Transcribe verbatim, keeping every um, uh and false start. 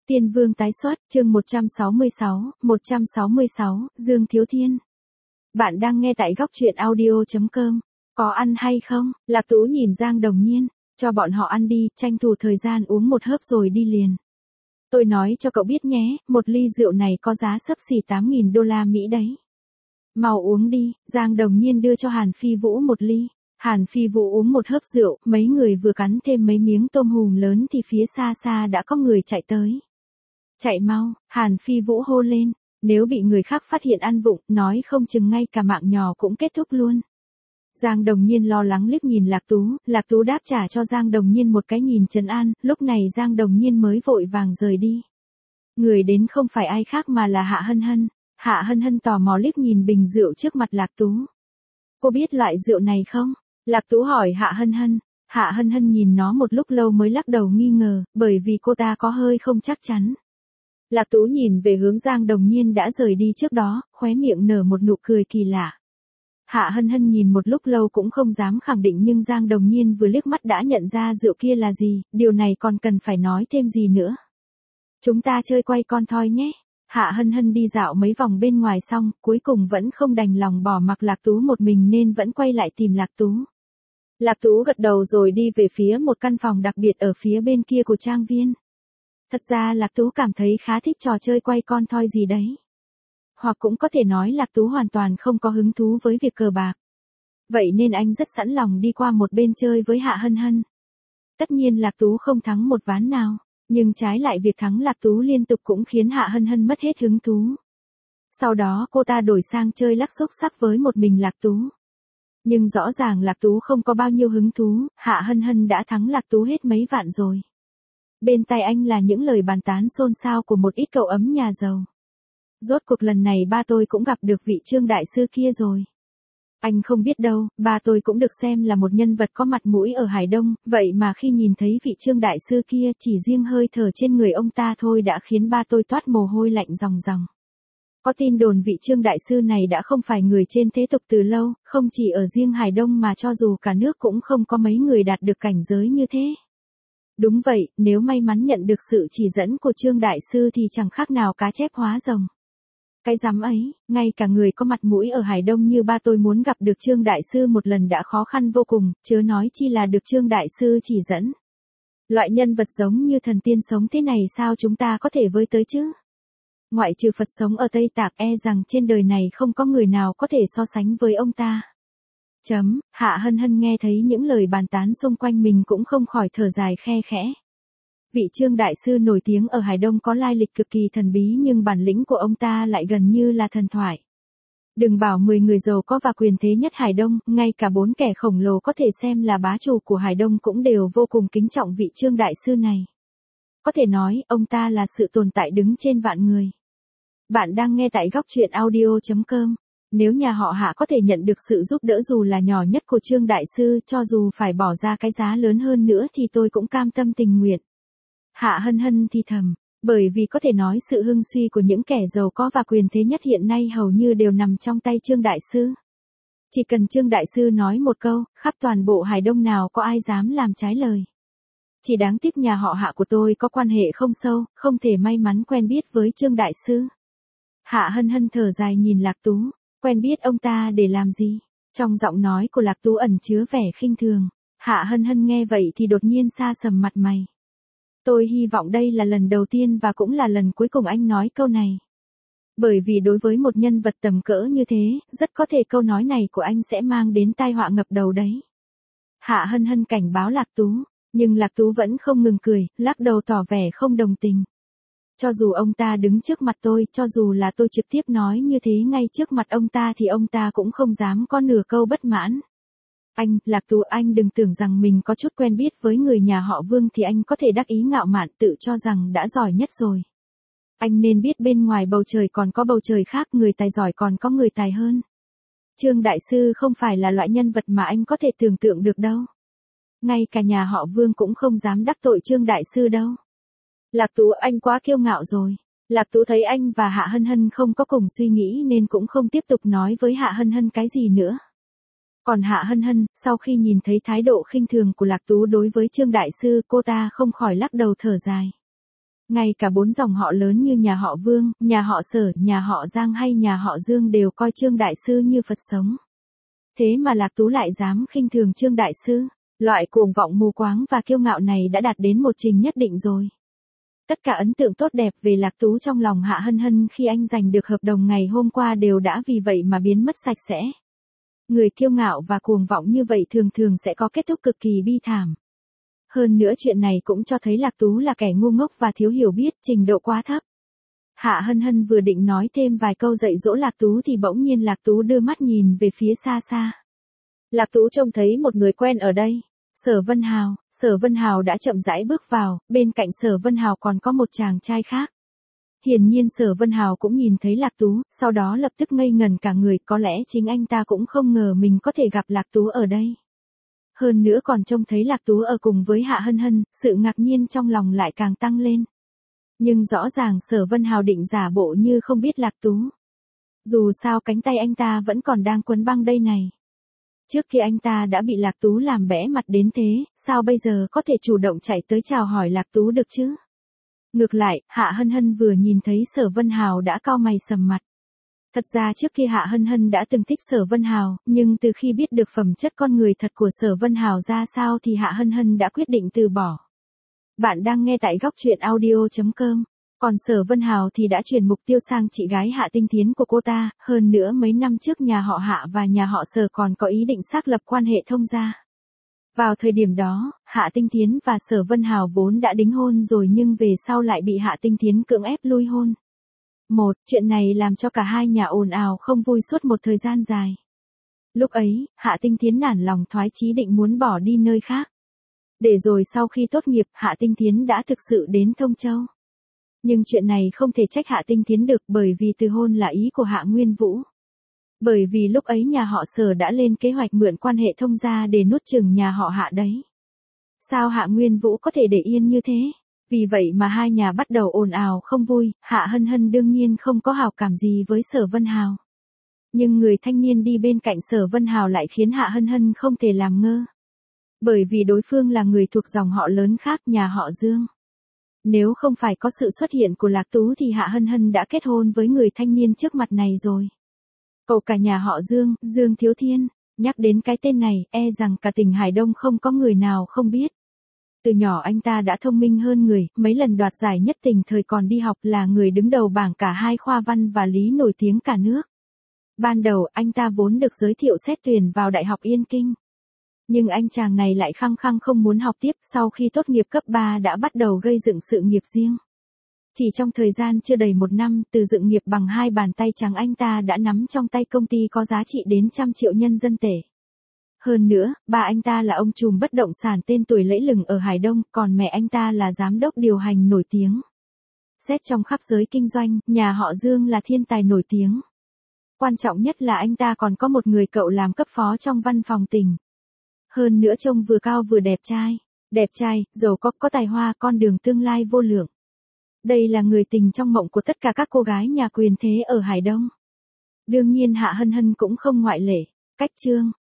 Tiên Vương tái xuất, chương một trăm sáu mươi sáu, một trăm sáu mươi sáu, Dương Thiếu Thiên. Bạn đang nghe tại góc truyện audio chấm com. Có ăn hay không? Lạc Tú nhìn Giang Đồng Nhiên, cho bọn họ ăn đi, tranh thủ thời gian uống một hớp rồi đi liền. Tôi nói cho cậu biết nhé, một ly rượu này có giá xấp xỉ tám nghìn đô la Mỹ đấy. Mau uống đi, Giang Đồng Nhiên đưa cho Hàn Phi Vũ một ly. Hàn Phi Vũ uống một hớp rượu, mấy người vừa cắn thêm mấy miếng tôm hùm lớn thì phía xa xa đã có người chạy tới. Chạy mau, Hàn Phi Vũ hô lên, nếu bị người khác phát hiện ăn vụng, nói không chừng ngay cả mạng nhỏ cũng kết thúc luôn. Giang Đồng Nhiên lo lắng liếc nhìn Lạc Tú, Lạc Tú đáp trả cho Giang Đồng Nhiên một cái nhìn trấn an, lúc này Giang Đồng Nhiên mới vội vàng rời đi. Người đến không phải ai khác mà là Hạ Hân Hân. Hạ Hân Hân tò mò liếc nhìn bình rượu trước mặt Lạc Tú. Cô biết loại rượu này không? Lạc Tú hỏi Hạ Hân Hân. Hạ Hân Hân nhìn nó một lúc lâu mới lắc đầu nghi ngờ, bởi vì cô ta có hơi không chắc chắn. Lạc Tú nhìn về hướng Giang Đồng Nhiên đã rời đi trước đó, khóe miệng nở một nụ cười kỳ lạ. Hạ Hân Hân nhìn một lúc lâu cũng không dám khẳng định nhưng Giang Đồng Nhiên vừa liếc mắt đã nhận ra rượu kia là gì, điều này còn cần phải nói thêm gì nữa. Chúng ta chơi quay con thoi nhé. Hạ Hân Hân đi dạo mấy vòng bên ngoài xong, cuối cùng vẫn không đành lòng bỏ mặc Lạc Tú một mình nên vẫn quay lại tìm Lạc Tú. Lạc Tú gật đầu rồi đi về phía một căn phòng đặc biệt ở phía bên kia của trang viên. Thật ra Lạc Tú cảm thấy khá thích trò chơi quay con thoi gì đấy. Hoặc cũng có thể nói Lạc Tú hoàn toàn không có hứng thú với việc cờ bạc. Vậy nên anh rất sẵn lòng đi qua một bên chơi với Hạ Hân Hân. Tất nhiên Lạc Tú không thắng một ván nào, nhưng trái lại việc thắng Lạc Tú liên tục cũng khiến Hạ Hân Hân mất hết hứng thú. Sau đó cô ta đổi sang chơi lắc xúc xắc với một mình Lạc Tú. Nhưng rõ ràng Lạc Tú không có bao nhiêu hứng thú, Hạ Hân Hân đã thắng Lạc Tú hết mấy vạn rồi. Bên tai anh là những lời bàn tán xôn xao của một ít cậu ấm nhà giàu. Rốt cuộc lần này ba tôi cũng gặp được vị Trương đại sư kia rồi. Anh không biết đâu, ba tôi cũng được xem là một nhân vật có mặt mũi ở Hải Đông, vậy mà khi nhìn thấy vị Trương đại sư kia chỉ riêng hơi thở trên người ông ta thôi đã khiến ba tôi toát mồ hôi lạnh ròng ròng. Có tin đồn vị Trương đại sư này đã không phải người trên thế tục từ lâu, không chỉ ở riêng Hải Đông mà cho dù cả nước cũng không có mấy người đạt được cảnh giới như thế. Đúng vậy, nếu may mắn nhận được sự chỉ dẫn của Trương đại sư thì chẳng khác nào cá chép hóa rồng. Cái rắm ấy, ngay cả người có mặt mũi ở Hải Đông như ba tôi muốn gặp được Trương đại sư một lần đã khó khăn vô cùng, chớ nói chi là được Trương đại sư chỉ dẫn. Loại nhân vật giống như thần tiên sống thế này sao chúng ta có thể với tới chứ? Ngoại trừ Phật sống ở Tây Tạng e rằng trên đời này không có người nào có thể so sánh với ông ta. Chấm, Hạ Hân Hân nghe thấy những lời bàn tán xung quanh mình cũng không khỏi thở dài khe khẽ. Vị Trương đại sư nổi tiếng ở Hải Đông có lai lịch cực kỳ thần bí nhưng bản lĩnh của ông ta lại gần như là thần thoại. Đừng bảo mười người giàu có và quyền thế nhất Hải Đông, ngay cả bốn kẻ khổng lồ có thể xem là bá chủ của Hải Đông cũng đều vô cùng kính trọng vị Trương đại sư này. Có thể nói, ông ta là sự tồn tại đứng trên vạn người. Bạn đang nghe tại góc truyện audio chấm com. Nếu nhà họ Hạ có thể nhận được sự giúp đỡ dù là nhỏ nhất của Trương đại sư, cho dù phải bỏ ra cái giá lớn hơn nữa thì tôi cũng cam tâm tình nguyện. Hạ Hân Hân thì thầm, bởi vì có thể nói sự hưng suy của những kẻ giàu có và quyền thế nhất hiện nay hầu như đều nằm trong tay Trương đại sư. Chỉ cần Trương đại sư nói một câu, khắp toàn bộ Hải Đông nào có ai dám làm trái lời. Chỉ đáng tiếc nhà họ Hạ của tôi có quan hệ không sâu, không thể may mắn quen biết với Trương đại sư. Hạ Hân Hân thở dài nhìn Lạc Tú, quen biết ông ta để làm gì? Trong giọng nói của Lạc Tú ẩn chứa vẻ khinh thường. Hạ Hân Hân nghe vậy thì đột nhiên sa sầm mặt mày. Tôi hy vọng đây là lần đầu tiên và cũng là lần cuối cùng anh nói câu này. Bởi vì đối với một nhân vật tầm cỡ như thế, rất có thể câu nói này của anh sẽ mang đến tai họa ngập đầu đấy. Hạ Hân Hân cảnh báo Lạc Tú, nhưng Lạc Tú vẫn không ngừng cười, lắc đầu tỏ vẻ không đồng tình. Cho dù ông ta đứng trước mặt tôi, cho dù là tôi trực tiếp nói như thế ngay trước mặt ông ta thì ông ta cũng không dám có nửa câu bất mãn. Anh, Lạc Tú anh đừng tưởng rằng mình có chút quen biết với người nhà họ Vương thì anh có thể đắc ý ngạo mạn tự cho rằng đã giỏi nhất rồi. Anh nên biết bên ngoài bầu trời còn có bầu trời khác, người tài giỏi còn có người tài hơn. Trương đại sư không phải là loại nhân vật mà anh có thể tưởng tượng được đâu. Ngay cả nhà họ Vương cũng không dám đắc tội Trương đại sư đâu. Lạc Tú anh quá kiêu ngạo rồi. Lạc Tú thấy anh và Hạ Hân Hân không có cùng suy nghĩ nên cũng không tiếp tục nói với Hạ Hân Hân cái gì nữa. Còn Hạ Hân Hân, sau khi nhìn thấy thái độ khinh thường của Lạc Tú đối với Trương đại sư, cô ta không khỏi lắc đầu thở dài. Ngay cả bốn dòng họ lớn như nhà họ Vương, nhà họ Sở, nhà họ Giang hay nhà họ Dương đều coi Trương Đại Sư như Phật sống. Thế mà Lạc Tú lại dám khinh thường Trương Đại Sư. Loại cuồng vọng mù quáng và kiêu ngạo này đã đạt đến một trình nhất định rồi. Tất cả ấn tượng tốt đẹp về Lạc Tú trong lòng Hạ Hân Hân khi anh giành được hợp đồng ngày hôm qua đều đã vì vậy mà biến mất sạch sẽ. Người kiêu ngạo và cuồng vọng như vậy thường thường sẽ có kết thúc cực kỳ bi thảm. Hơn nữa chuyện này cũng cho thấy Lạc Tú là kẻ ngu ngốc và thiếu hiểu biết, trình độ quá thấp. Hạ Hân Hân vừa định nói thêm vài câu dạy dỗ Lạc Tú thì bỗng nhiên Lạc Tú đưa mắt nhìn về phía xa xa. Lạc Tú trông thấy một người quen ở đây. Sở Vân Hào. Sở Vân Hào đã chậm rãi bước vào, bên cạnh Sở Vân Hào còn có một chàng trai khác. Hiển nhiên Sở Vân Hào cũng nhìn thấy Lạc Tú, sau đó lập tức ngây ngần cả người, có lẽ chính anh ta cũng không ngờ mình có thể gặp Lạc Tú ở đây. Hơn nữa còn trông thấy Lạc Tú ở cùng với Hạ Hân Hân, sự ngạc nhiên trong lòng lại càng tăng lên. Nhưng rõ ràng Sở Vân Hào định giả bộ như không biết Lạc Tú. Dù sao cánh tay anh ta vẫn còn đang quấn băng đây này. Trước khi anh ta đã bị Lạc Tú làm bẽ mặt đến thế, sao bây giờ có thể chủ động chạy tới chào hỏi Lạc Tú được chứ? Ngược lại, Hạ Hân Hân vừa nhìn thấy Sở Vân Hào đã cau mày sầm mặt. Thật ra trước kia Hạ Hân Hân đã từng thích Sở Vân Hào, nhưng từ khi biết được phẩm chất con người thật của Sở Vân Hào ra sao thì Hạ Hân Hân đã quyết định từ bỏ. Bạn đang nghe tại góc truyện audio chấm com. Còn Sở Vân Hào thì đã chuyển mục tiêu sang chị gái Hạ Tinh Thiến của cô ta, hơn nữa mấy năm trước nhà họ Hạ và nhà họ Sở còn có ý định xác lập quan hệ thông gia. Vào thời điểm đó, Hạ Tinh Thiến và Sở Vân Hào vốn đã đính hôn rồi nhưng về sau lại bị Hạ Tinh Thiến cưỡng ép lui hôn. Một, chuyện này làm cho cả hai nhà ồn ào không vui suốt một thời gian dài. Lúc ấy, Hạ Tinh Thiến nản lòng thoái chí định muốn bỏ đi nơi khác. Để rồi sau khi tốt nghiệp, Hạ Tinh Thiến đã thực sự đến Thông Châu. Nhưng chuyện này không thể trách Hạ Tinh Thiến được bởi vì từ hôn là ý của Hạ Nguyên Vũ. Bởi vì lúc ấy nhà họ Sở đã lên kế hoạch mượn quan hệ thông gia để nuốt chửng nhà họ Hạ đấy. Sao Hạ Nguyên Vũ có thể để yên như thế? Vì vậy mà hai nhà bắt đầu ồn ào không vui, Hạ Hân Hân đương nhiên không có hảo cảm gì với Sở Vân Hào. Nhưng người thanh niên đi bên cạnh Sở Vân Hào lại khiến Hạ Hân Hân không thể làm ngơ. Bởi vì đối phương là người thuộc dòng họ lớn khác nhà họ Dương. Nếu không phải có sự xuất hiện của Lạc Tú thì Hạ Hân Hân đã kết hôn với người thanh niên trước mặt này rồi. Cậu cả nhà họ Dương, Dương Thiếu Thiên, nhắc đến cái tên này, e rằng cả tỉnh Hải Đông không có người nào không biết. Từ nhỏ anh ta đã thông minh hơn người, mấy lần đoạt giải nhất tỉnh thời còn đi học là người đứng đầu bảng cả hai khoa văn và lý nổi tiếng cả nước. Ban đầu anh ta vốn được giới thiệu xét tuyển vào Đại học Yên Kinh. Nhưng anh chàng này lại khăng khăng không muốn học tiếp, sau khi tốt nghiệp cấp ba đã bắt đầu gây dựng sự nghiệp riêng. Chỉ trong thời gian chưa đầy một năm, từ dựng nghiệp bằng hai bàn tay trắng anh ta đã nắm trong tay công ty có giá trị đến trăm triệu nhân dân tệ. Hơn nữa, ba anh ta là ông trùm bất động sản tên tuổi lẫy lừng ở Hải Đông, còn mẹ anh ta là giám đốc điều hành nổi tiếng. Xét trong khắp giới kinh doanh, nhà họ Dương là thiên tài nổi tiếng. Quan trọng nhất là anh ta còn có một người cậu làm cấp phó trong văn phòng tỉnh. Hơn nữa trông vừa cao vừa đẹp trai. Đẹp trai, giàu có, có tài hoa, con đường tương lai vô lượng. Đây là người tình trong mộng của tất cả các cô gái nhà quyền thế ở Hải Đông. Đương nhiên Hạ Hân Hân cũng không ngoại lệ. Cách chương